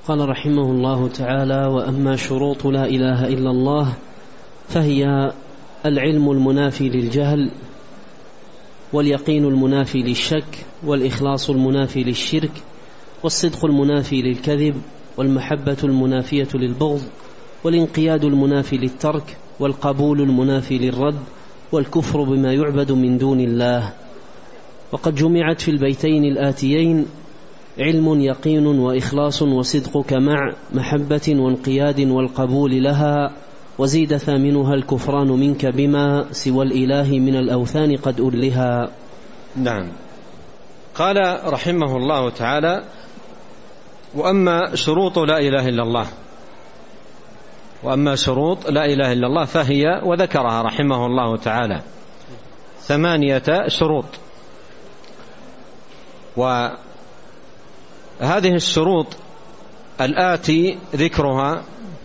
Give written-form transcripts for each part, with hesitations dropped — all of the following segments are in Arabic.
قال رحمه الله تعالى: وأما شروط لا إله إلا الله فهي العلم المنافي للجهل، واليقين المنافي للشك، والإخلاص المنافي للشرك، والصدق المنافي للكذب، والمحبة المنافية للبغض، والانقياد المنافي للترك، والقبول المنافي للرد، والكفر بما يعبد من دون الله. وقد جمعت في البيتين الآتيين علم يقين وإخلاص وصدقك مع محبة وانقياد والقبول لها، وزيد ثامنها الكفران منك بما سوى الإله من الأوثان قد ألها. نعم. قال رحمه الله تعالى: وأما شروط لا إله إلا الله، وأما شروط لا إله إلا الله فهي، وذكرها رحمه الله تعالى 8 شروط. وهذه الشروط الآتي ذكرها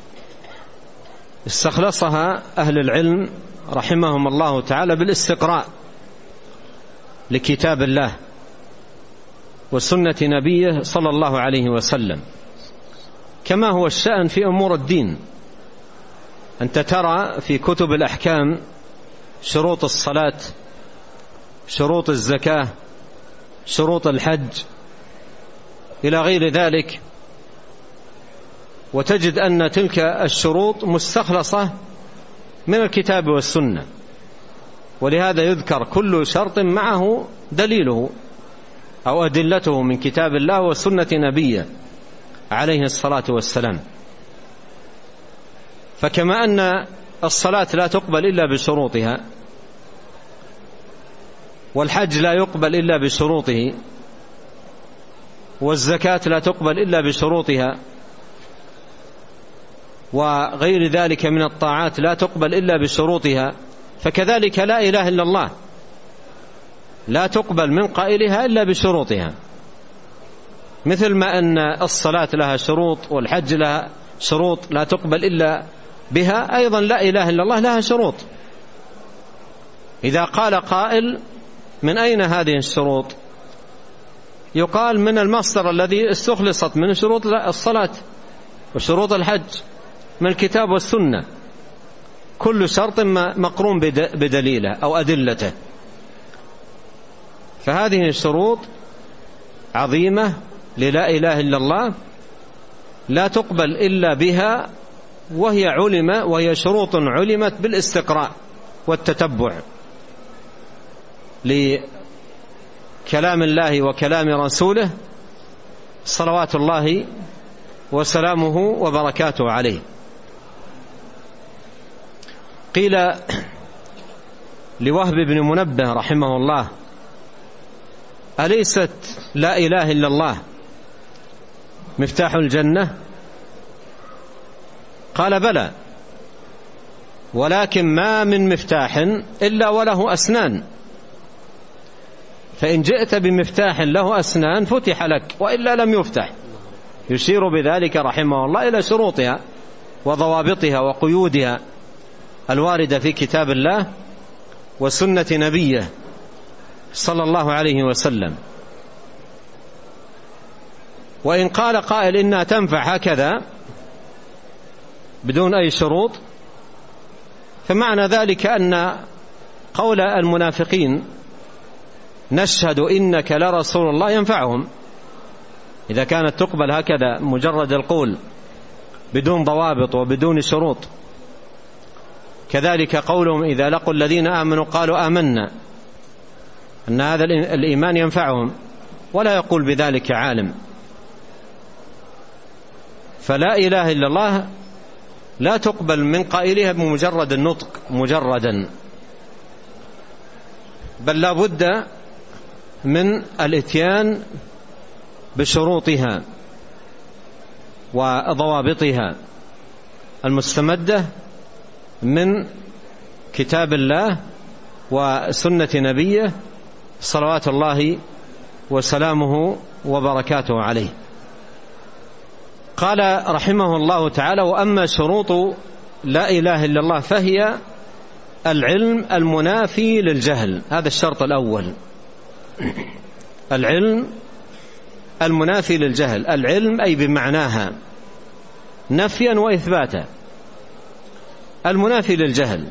استخلصها أهل العلم رحمهم الله تعالى بالاستقراء لكتاب الله وسنة نبيه صلى الله عليه وسلم، كما هو الشأن في أمور الدين. أنت ترى في كتب الأحكام شروط الصلاة، شروط الزكاة، شروط الحج إلى غير ذلك، وتجد أن تلك الشروط مستخلصة من الكتاب والسنة، ولهذا يذكر كل شرط معه دليله أو أدلته من كتاب الله وسنة نبيه عليه الصلاة والسلام. فكما أن الصلاة لا تقبل إلا بشروطها، والحج لا يقبل إلا بشروطه، والزكاة لا تقبل إلا بشروطها، وغير ذلك من الطاعات لا تقبل إلا بشروطها، فكذلك لا إله إلا الله لا تقبل من قائلها إلا بشروطها. مثل ما أن الصلاة لها شروط والحج لها شروط لا تقبل إلا بها، أيضا لا إله إلا الله لها شروط. إذا قال قائل: من أين هذه الشروط؟ يقال: من المصدر الذي استخلصت من شروط الصلاة وشروط الحج من الكتاب والسنة، كل شرط مقرون بدليله أو أدلته. فهذه الشروط عظيمة للا إله إلا الله لا تقبل إلا بها، وهي شروط علمت بالاستقراء والتتبع لكلام الله وكلام رسوله صلوات الله وسلامه وبركاته عليه. قيل لوهب بن منبه رحمه الله: أليست لا إله إلا الله مفتاح الجنة؟ قال: بلى، ولكن ما من مفتاح إلا وله أسنان، فإن جئت بمفتاح له أسنان فتح لك، وإلا لم يفتح. يشير بذلك رحمه الله إلى شروطها وضوابطها وقيودها الواردة في كتاب الله وسنة نبيه صلى الله عليه وسلم. وإن قال قائل إنها تنفع هكذا بدون أي شروط، فمعنى ذلك أن قول المنافقين نشهد إنك لرسول الله ينفعهم إذا كانت تقبل هكذا مجرد القول بدون ضوابط وبدون شروط. كذلك قولهم إذا لقوا الذين آمنوا قالوا آمنا، أن هذا الإيمان ينفعهم، ولا يقول بذلك عالم. فلا إله إلا الله لا تقبل من قائلها بمجرد النطق مجردا، بل لا بد من الاتيان بشروطها وضوابطها المستمدة من كتاب الله وسنة نبيه صلوات الله وسلامه وبركاته عليه. قال رحمه الله تعالى: وأما شروط لا إله إلا الله فهي العلم المنافي للجهل. هذا الشرط الأول، العلم المنافي للجهل. العلم أي بمعناها نفيا وإثباتا. المنافي للجهل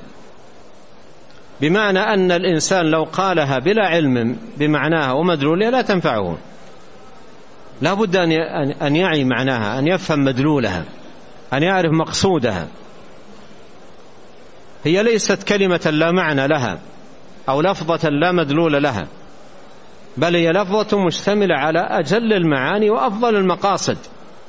بمعنى أن الإنسان لو قالها بلا علم بمعناها ومدلولها لا تنفعه، لا بد أن يعي معناها، أن يفهم مدلولها، أن يعرف مقصودها. هي ليست كلمة لا معنى لها أو لفظة لا مدلول لها، بل هي لفظة مشتملة على أجل المعاني وأفضل المقاصد،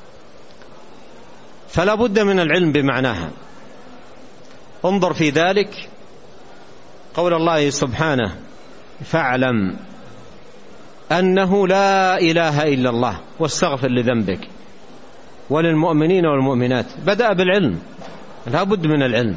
فلا بد من العلم بمعناها. انظر في ذلك قول الله سبحانه: فاعلم أنه لا إله إلا الله واستغفر لذنبك وللمؤمنين والمؤمنات. بدأ بالعلم، لا بد من العلم.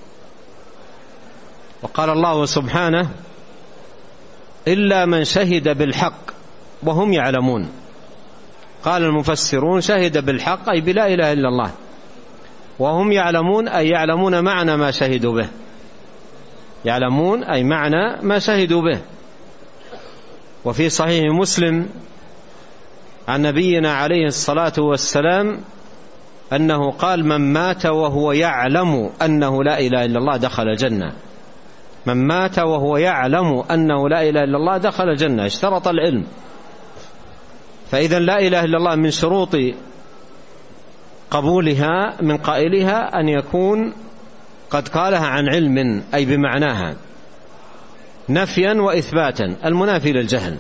وقال الله سبحانه: إلا من شهد بالحق وهم يعلمون. قال المفسرون: شهد بالحق أي بلا إله إلا الله، وهم يعلمون أي يعلمون معنى ما شهدوا به، يعلمون أي معنى ما شهدوا به. وفي صحيح مسلم عن نبينا عليه الصلاة والسلام أنه قال: من مات وهو يعلم أنه لا إله إلا الله دخل الجنة. من مات وهو يعلم أنه لا إله إلا الله دخل الجنة. اشترط العلم. فإذا لا إله إلا الله من شروط قبولها من قائلها أن يكون قد قالها عن علم أي بمعناها، نفيا وإثباتا، المنافي للجهل.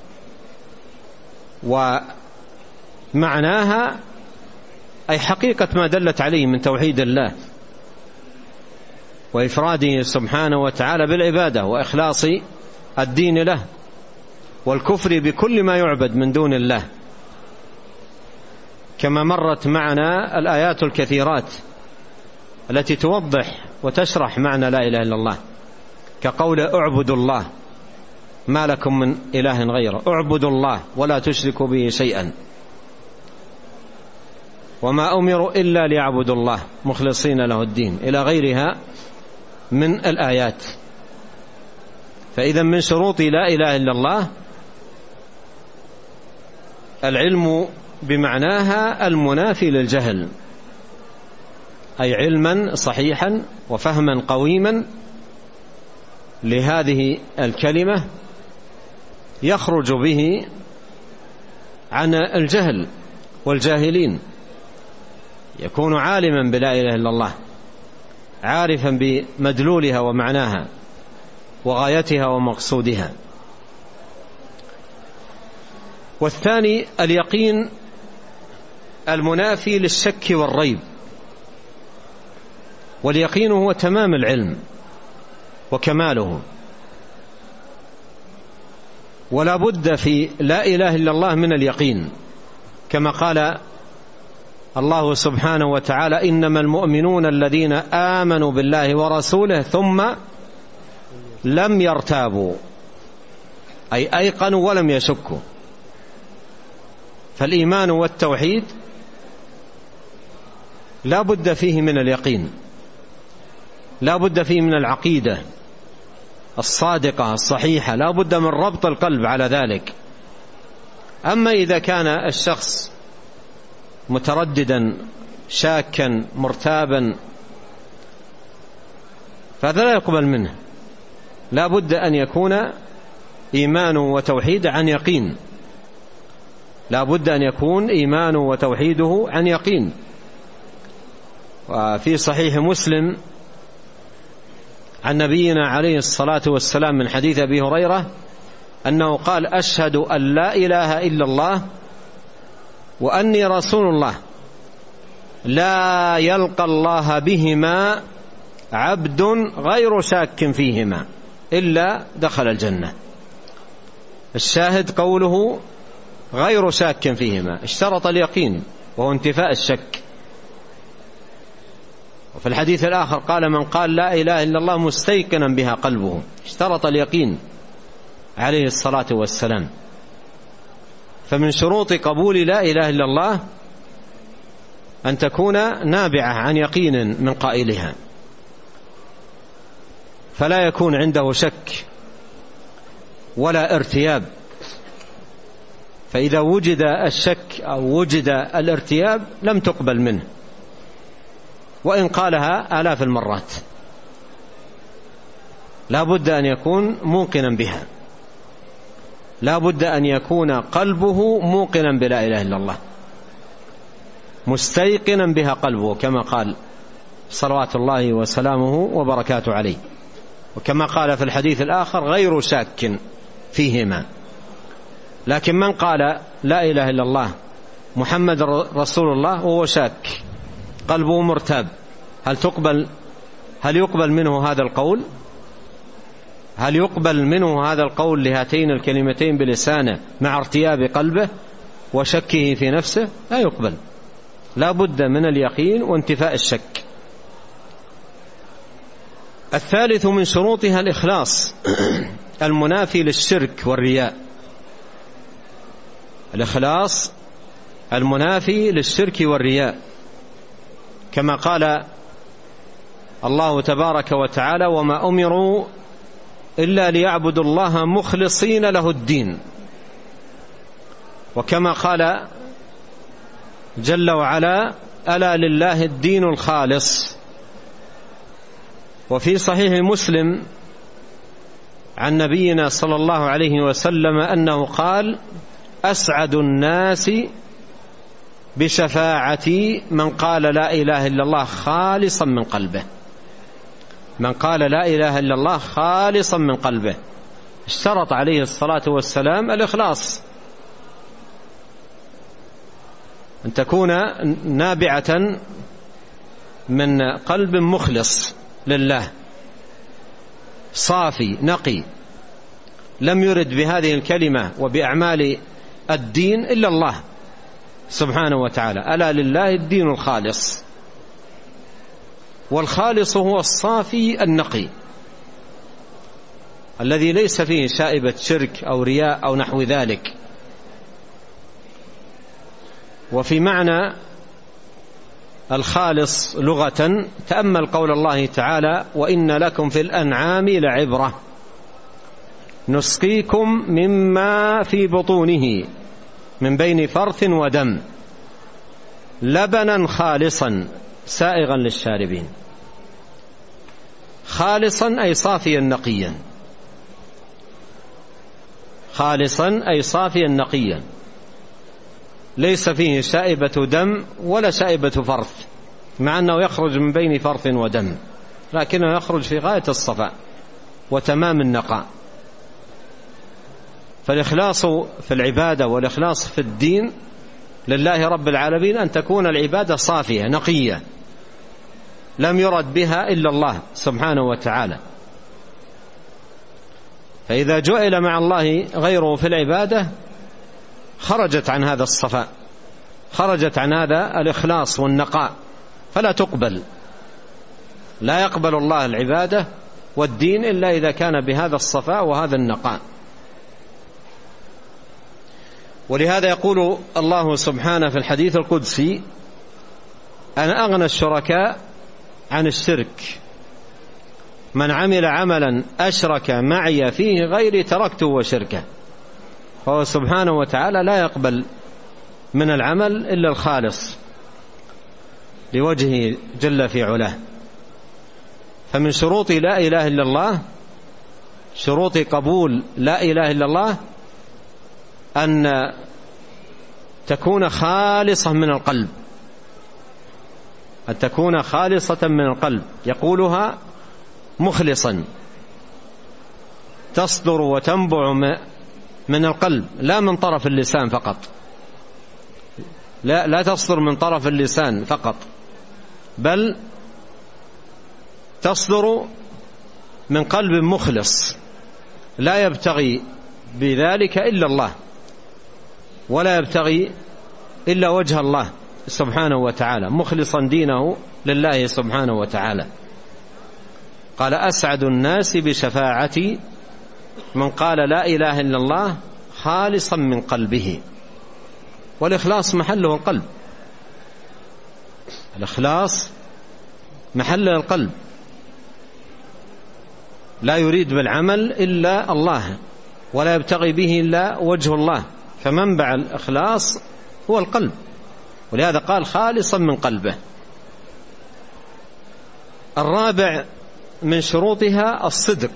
ومعناها أي حقيقة ما دلت عليه من توحيد الله وإفراده سبحانه وتعالى بالعبادة وإخلاص الدين له، والكفر بكل ما يعبد من دون الله، كما مرت معنا الآيات الكثيرات التي توضح وتشرح معنى لا إله إلا الله، كقول: اعبدوا الله ما لكم من إله غيره، اعبدوا الله ولا تشركوا به شيئا، وما أمروا إلا ليعبدوا الله مخلصين له الدين، إلى غيرها من الآيات. فإذا من شروط لا إله إلا الله العلم بمعناها المنافي للجهل، أي علما صحيحا وفهما قويما لهذه الكلمة يخرج به عن الجهل والجاهلين، يكون عالما بلا إله إلا الله، عارفا بمدلولها ومعناها وغايتها ومقصودها. والثاني اليقين المنافي للشك والريب. واليقين هو تمام العلم وكماله، ولا بد في لا إله إلا الله من اليقين، كما قال الله سبحانه وتعالى: إنما المؤمنون الذين آمنوا بالله ورسوله ثم لم يرتابوا، أي أيقنوا ولم يشكوا. فالإيمان والتوحيد لا بد فيه من اليقين، لا بد فيه من العقيدة الصادقة الصحيحة، لا بد من ربط القلب على ذلك. أما إذا كان الشخص مترددا شاكا مرتابا فهذا لا يقبل منه، لا بد أن يكون إيمان وتوحيد عن يقين، لا بد أن يكون إيمان وتوحيده عن يقين. وفي صحيح مسلم عن نبينا عليه الصلاة والسلام من حديث أبي هريرة أنه قال: أشهد أن لا إله إلا الله وأني رسول الله، لا يلقى الله بهما عبد غير شاك فيهما إلا دخل الجنة. الشاهد قوله غير شاك فيهما، اشترط اليقين وهو انتفاء الشك. وفي الحديث الآخر قال: من قال لا إله إلا الله مستيقنا بها قلبه، اشترط اليقين عليه الصلاة والسلام. فمن شروط قبول لا إله إلا الله أن تكون نابعة عن يقين من قائلها، فلا يكون عنده شك ولا ارتياب. فإذا وجد الشك أو وجد الارتياب لم تقبل منه، وإن قالها آلاف المرات، لا بد أن يكون موقنا بها، لا بد أن يكون قلبه موقنا بلا إله إلا الله، مستيقنا بها قلبه، كما قال صلوات الله وسلامه وبركاته عليه، وكما قال في الحديث الآخر غير شاك فيهما. لكن من قال لا إله إلا الله محمد رسول الله وهو شاك، قلبه مرتاب، هل يقبل منه هذا القول؟ هل يقبل منه هذا القول لهاتين الكلمتين بلسانه مع ارتياب قلبه وشكه في نفسه؟ لا يقبل، لا بد من اليقين وانتفاء الشك. الثالث من شروطها الإخلاص المنافي للشرك والرياء، الإخلاص المنافي للشرك والرياء، كما قال الله تبارك وتعالى وما أمروا إلا ليعبدوا الله مخلصين له الدين، وكما قال جل وعلا ألا لله الدين الخالص. وفي صحيح مسلم عن نبينا صلى الله عليه وسلم أنه قال أسعد الناس بشفاعتي من قال لا إله إلا الله خالصا من قلبه، من قال لا إله إلا الله خالصا من قلبه. اشترط عليه الصلاة والسلام الإخلاص، أن تكون نابعة من قلب مخلص لله صافي نقي، لم يرد بهذه الكلمة وبأعمال الدين إلا الله سبحانه وتعالى. ألا لله الدين الخالص، والخالص هو الصافي النقي الذي ليس فيه شائبة شرك أو رياء أو نحو ذلك. وفي معنى الخالص لغة تأمل قول الله تعالى وإن لكم في الأنعام لعبرة نسقيكم مما في بطونه من بين فرث ودم لبنا خالصا سائغا للشاربين. خالصا أي صافيا نقيا، خالصا أي صافيا نقيا، ليس فيه شائبة دم ولا شائبة فرث، مع أنه يخرج من بين فرث ودم، لكنه يخرج في غاية الصفاء وتمام النقاء. فالإخلاص في العبادة والإخلاص في الدين لله رب العالمين أن تكون العبادة صافية نقية لم يرد بها إلا الله سبحانه وتعالى. فإذا جعل مع الله غيره في العبادة خرجت عن هذا الصفاء، خرجت عن هذا الإخلاص والنقاء، فلا تقبل. لا يقبل الله العبادة والدين إلا إذا كان بهذا الصفاء وهذا النقاء. ولهذا يقول الله سبحانه في الحديث القدسي أنا أغنى الشركاء عن الشرك، من عمل عملا أشرك معي فيه غيري تركته وشركه. فهو سبحانه وتعالى لا يقبل من العمل إلا الخالص لوجهه جل في علاه. فمن شروط لا إله إلا الله، شروط قبول لا إله إلا الله، أن تكون خالصة من القلب، أن تكون خالصة من القلب يقولها مخلصا، تصدر وتنبع من القلب لا من طرف اللسان فقط، لا تصدر من طرف اللسان فقط، بل تصدر من قلب مخلص لا يبتغي بذلك إلا الله، ولا يبتغي إلا وجه الله سبحانه وتعالى، مخلصا دينه لله سبحانه وتعالى. قال أسعد الناس بشفاعتي من قال لا إله إلا الله خالصا من قلبه. والإخلاص محله القلب، الإخلاص محل القلب، لا يريد بالعمل إلا الله ولا يبتغي به إلا وجه الله، فمنبع الإخلاص هو القلب، ولهذا قال خالصا من قلبه. الرابع من شروطها الصدق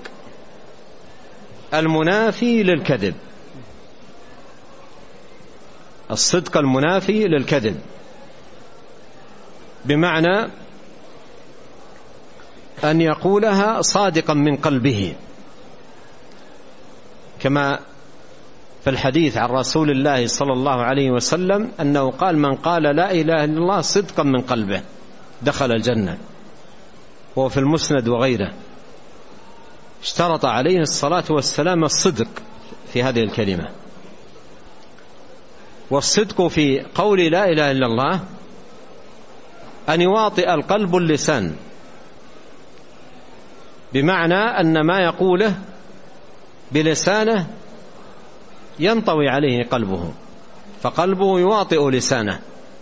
المنافي للكذب، الصدق المنافي للكذب، بمعنى أن يقولها صادقا من قلبه، كما في الحديث عن رسول الله صلى الله عليه وسلم أنه قال: من قال لا إله إلا الله صدقا من قلبه دخل الجنة. وهو في المسند وغيره. اشترط عليه الصلاة والسلام الصدق في هذه الكلمة. والصدق في قول لا إله إلا الله أن يواطئ القلب اللسان، بمعنى أن ما يقوله بلسانه ينطوي عليه قلبه، فقلبه يواطئ لسانه.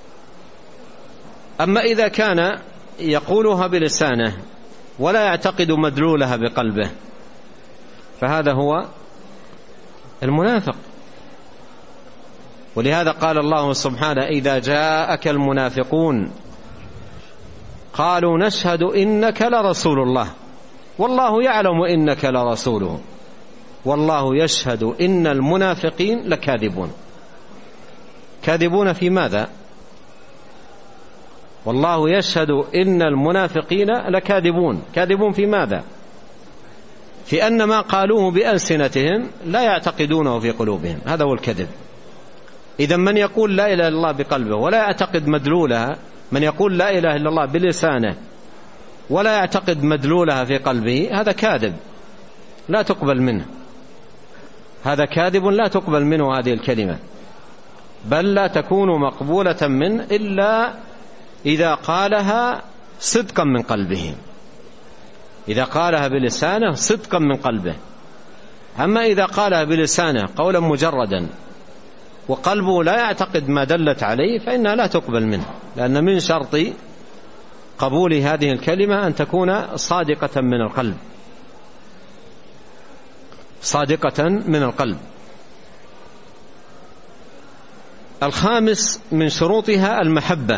أما إذا كان يقولها بلسانه ولا يعتقد مدلولها بقلبه فهذا هو المنافق. ولهذا قال الله سبحانه: إذا جاءك المنافقون قالوا نشهد إنك لرسول الله والله يعلم إنك لرسوله والله يشهد إن المنافقين لكاذبون. كاذبون في ماذا؟ والله يشهد إن المنافقين لكاذبون. كاذبون في ماذا؟ في أن ما قالوه بألسنتهم لا يعتقدونه في قلوبهم، هذا هو الكذب. إذا من يقول لا إله إلا الله بقلبه ولا يعتقد مدلولها، من يقول لا إله إلا الله بلسانه ولا يعتقد مدلولها في قلبه، هذا كاذب لا تقبل منه، هذا كاذب لا تقبل منه هذه الكلمة، بل لا تكون مقبولة منه إلا إذا قالها صدقا من قلبه، إذا قالها بلسانه صدقا من قلبه. أما إذا قالها بلسانه قولا مجردا وقلبه لا يعتقد ما دلت عليه فإنها لا تقبل منه، لأن من شرط قبول هذه الكلمة أن تكون صادقة من القلب، صادقة من القلب. الخامس من شروطها المحبة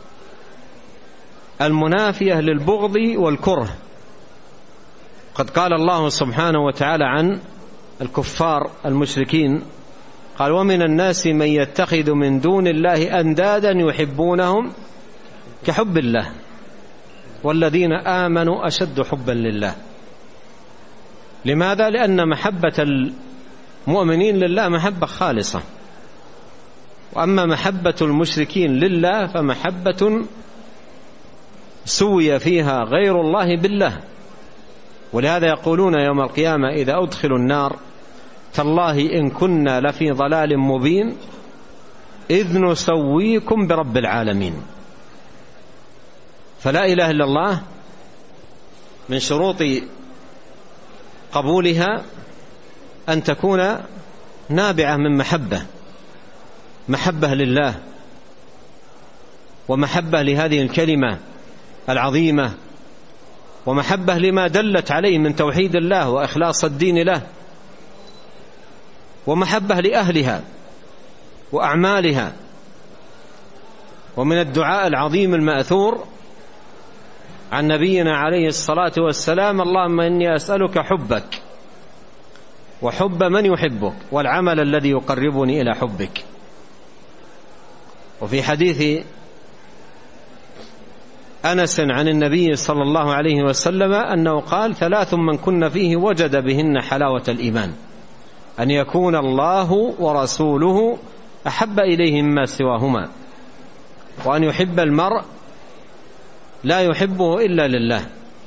المنافية للبغض والكره. قد قال الله سبحانه وتعالى عن الكفار المشركين قال: ومن الناس من يتخذ من دون الله أندادا يحبونهم كحب الله والذين آمنوا أشد حبا لله. لماذا؟ لأن محبة المؤمنين لله محبة خالصة، وأما محبة المشركين لله فمحبة سوي فيها غير الله بالله. ولهذا يقولون يوم القيامة إذا أدخلوا النار: تالله إن كنا لفي ضلال مبين إذ نسويكم برب العالمين. فلا إله إلا الله من شروط قبولها أن تكون نابعة من محبة لله ومحبة لهذه الكلمة العظيمة ومحبة لما دلت عليه من توحيد الله وإخلاص الدين له ومحبة لأهلها وأعمالها. ومن الدعاء العظيم المأثور عن نبينا عليه الصلاة والسلام: اللهم إني أسألك حبك وحب من يحبك والعمل الذي يقربني إلى حبك. وفي حديث أنس عن النبي صلى الله عليه وسلم أنه قال: 3 من كن فيه وجد بهن حلاوة الإيمان: أن يكون الله ورسوله أحب إليه مما سواهما، وأن يحب المرء لا يحبه إلا لله،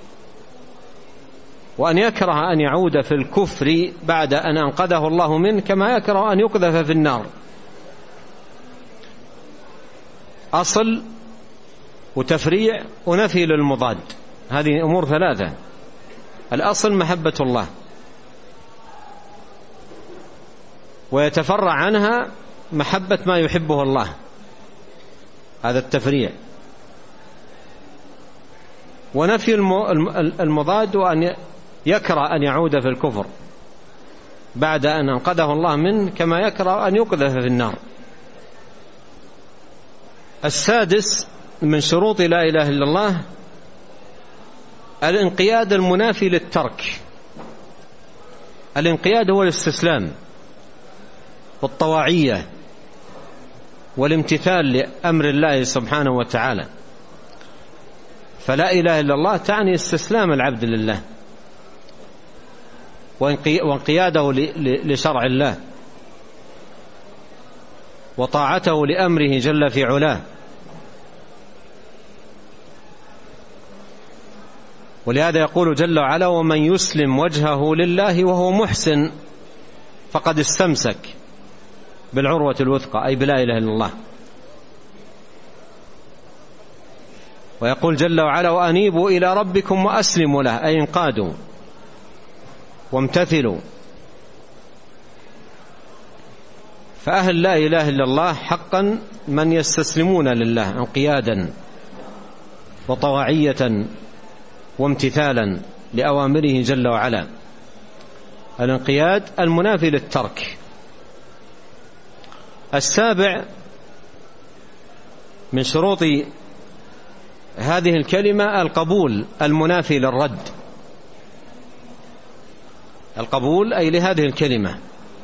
وأن يكره أن يعود في الكفر بعد أن أنقذه الله منه كما يكره أن يقذف في النار. أصل وتفريع ونفي للمضاد، هذه أمور 3. الأصل محبة الله، ويتفرع عنها محبة ما يحبه الله، هذا التفريع. ونفي المضاد وأن يكره أن يعود في الكفر بعد أن أنقذه الله منه كما يكره أن يقذف في النار. السادس من شروط لا إله إلا الله الانقياد المنافي للترك. الانقياد هو الاستسلام والطواعية والامتثال لأمر الله سبحانه وتعالى. فلا إله إلا الله تعني استسلام العبد لله وانقياده لشرع الله وطاعته لأمره جل في علاه. ولهذا يقول جل وعلا: ومن يسلم وجهه لله وهو محسن فقد استمسك بالعروة الوثقى، أي بلا إله إلا الله. ويقول جل وعلا: وأنيبوا إلى ربكم وأسلموا له، أي انقادوا وامتثلوا. فأهل لا إله إلا الله حقا من يستسلمون لله انقيادا وطواعية وامتثالا لأوامره جل وعلا. الانقياد المنافي للترك. السابع من شروط هذه الكلمة القبول المنافي للرد. القبول أي لهذه الكلمة،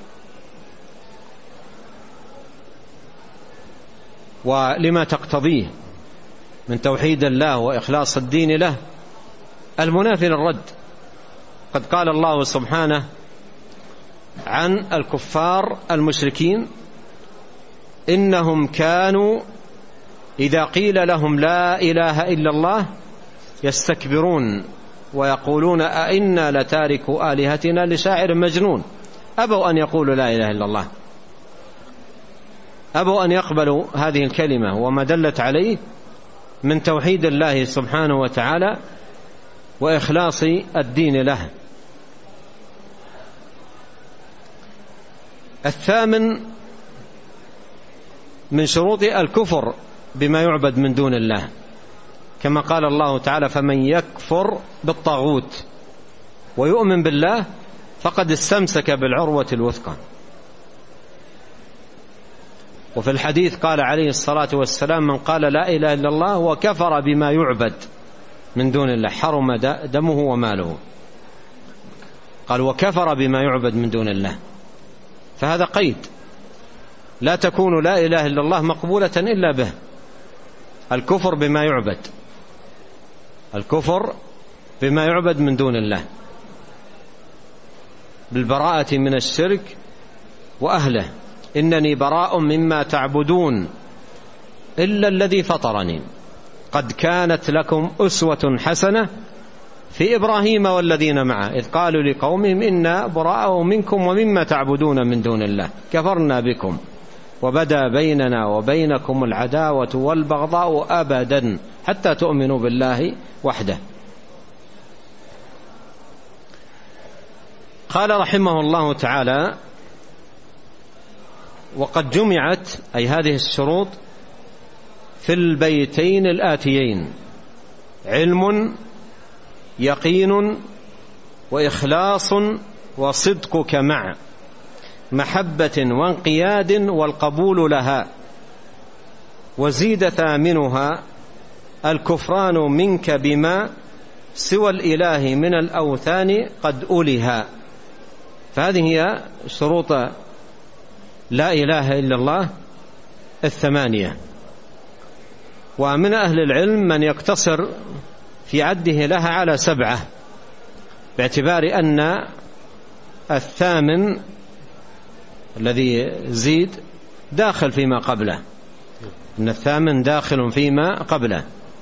ولما تقتضيه من توحيد الله وإخلاص الدين له، المنافي للرد. قد قال الله سبحانه عن الكفار المشركين: إنهم كانوا إذا قيل لهم لا إله إلا الله يستكبرون ويقولون أئنا لتاركوا آلهتنا لشاعر مجنون. أبوا أن يقولوا لا إله إلا الله، أبوا أن يقبلوا هذه الكلمة وما دلت عليه من توحيد الله سبحانه وتعالى وإخلاص الدين له. الثامن من شروط الكفر بما يعبد من دون الله، كما قال الله تعالى: فمن يكفر بالطاغوت ويؤمن بالله فقد استمسك بالعروة الوثقى. وفي الحديث قال عليه الصلاة والسلام: من قال لا إله إلا الله وكفر بما يعبد من دون الله حرم دمه وماله. قال: وكفر بما يعبد من دون الله. فهذا قيد، لا تكون لا إله إلا الله مقبولة إلا به. الكفر بما يعبد، الكفر بما يعبد من دون الله، بالبراءة من الشرك وأهله. إنني براء مما تعبدون إلا الذي فطرني قد كانت لكم أسوة حسنة في إبراهيم والذين معه إذ قالوا لقومهم إنا براء منكم ومما تعبدون من دون الله كفرنا بكم وبدا بيننا وبينكم العداوة والبغضاء أبدا حتى تؤمنوا بالله وحده. قال رحمه الله تعالى: وقد جمعت أي هذه الشروط في البيتين الآتيين: علم، يقين، وإخلاص، وصدقك مع محبة وانقياد والقبول لها. وزيد ثامنها: الكفران منك بما سوى الإله من الأوثان قد أولها. فهذه هي شروط لا إله إلا الله الثمانية. ومن أهل العلم من يقتصر في عده لها على 7، باعتبار أن الثامن الذي زيد داخل فيما قبله، أن الثامن داخل فيما قبله.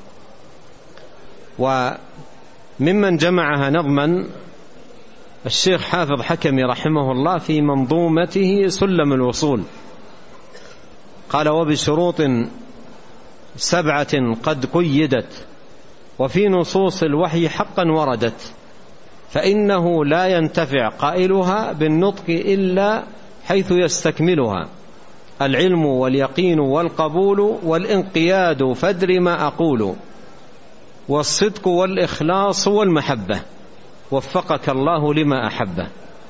وممن جمعها نظما الشيخ حافظ حكمي رحمه الله في منظومته سلم الوصول، قال: وبشروط 7 قد قيدت وفي نصوص الوحي حقا وردت، فإنه لا ينتفع قائلها بالنطق إلا حيث يستكملها: العلم واليقين والقبول والانقياد فادر ما أقول، والصدق والإخلاص والمحبة، وفقك الله لما أحبه.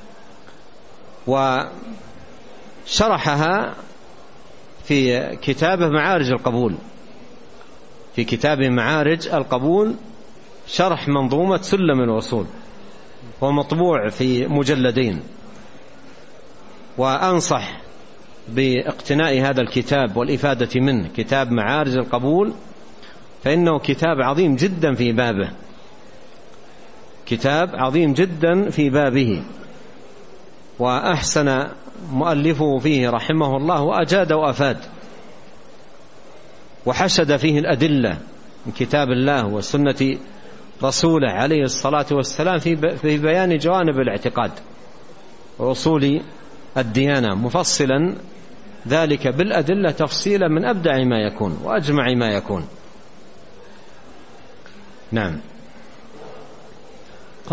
وشرحها في كتابه معارج القبول، في كتاب معارج القبول شرح منظومة سلم الوصول، ومطبوع في مجلدين، وأنصح باقتناء هذا الكتاب والإفادة منه، كتاب معارج القبول، فإنه كتاب عظيم جدا في بابه، كتاب عظيم جدا في بابه، وأحسن مؤلفه فيه رحمه الله، وأجاد وأفاد، وحشد فيه الأدلة من كتاب الله وسنة رسوله عليه الصلاة والسلام في بيان جوانب الاعتقاد وأصول الديانة، مفصلا ذلك بالأدلة تفصيلا من أبدع ما يكون وأجمع ما يكون. نعم.